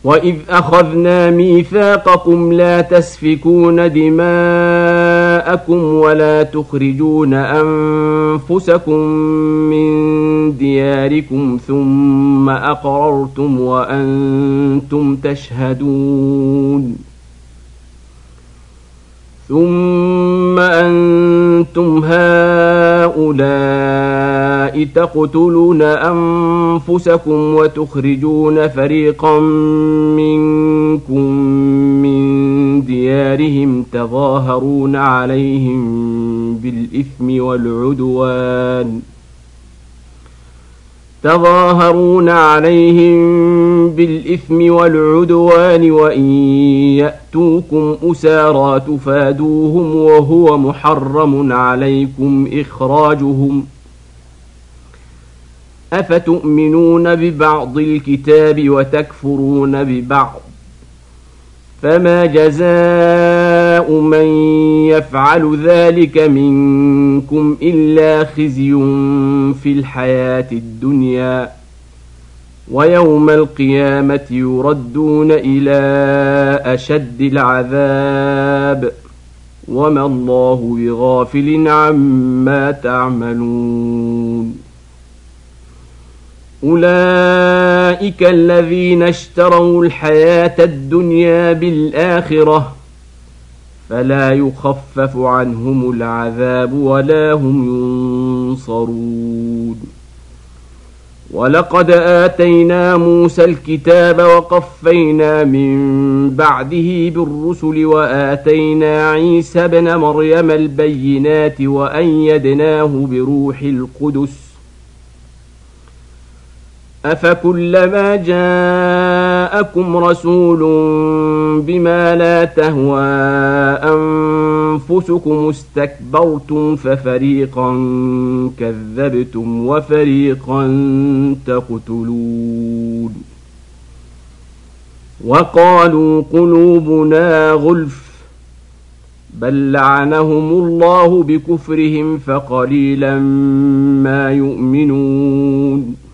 وإذ أخذنا ميثاقكم لا تسفكون دماءكم ولا تخرجون أنفسكم من دياركم ثم أقررتم وأنتم تشهدون ثم أنتم هؤلاء تقتلون أنفسكم وتخرجون فريقا منكم من ديارهم تظاهرون عليهم بالإثم والعدوان وإن يأتوكم أسارى تفادوهم وهو محرم عليكم إخراجهم أفتؤمنون ببعض الكتاب وتكفرون ببعض فما جزاء من يفعل ذلك منكم إلا خزي في الحياة الدنيا ويوم القيامة يردون إلى أشد العذاب وما الله بغافل عما تعملون أولئك الذين اشتروا الحياة الدنيا بالآخرة فلا يخفف عنهم العذاب ولا هم ينصرون ولقد آتينا موسى الكتاب وقفينا من بعده بالرسل وآتينا عيسى ابن مريم البينات وأيدناه بروح القدس أفكلما جاءكم رسول بما لا تهوى أنفسكم استكبرتم ففريقا كذبتم وفريقا تقتلون وقالوا قلوبنا غلف بل لعنهم الله بكفرهم فقليلا ما يؤمنون